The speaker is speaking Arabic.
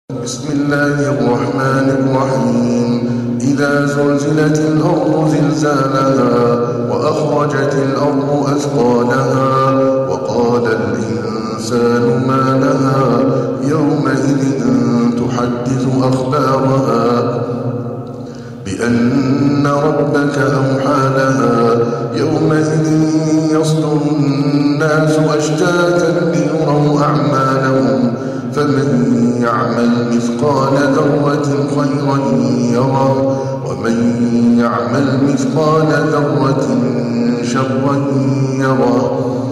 بسم الله الرحمن الرحيم إذا زلزلت الأرض زلزالها وأخرجت الأرض أثقالها وقال الإنسان ما لها يومئذ تحدث أخبارها بأن ربك أوحى لها يومئذ يصدر الناس أشتاتا ليروا أعمالهم فمن يعمل مثقال ذرة خيرا يره ومن يعمل مثقال ذرة شرا يره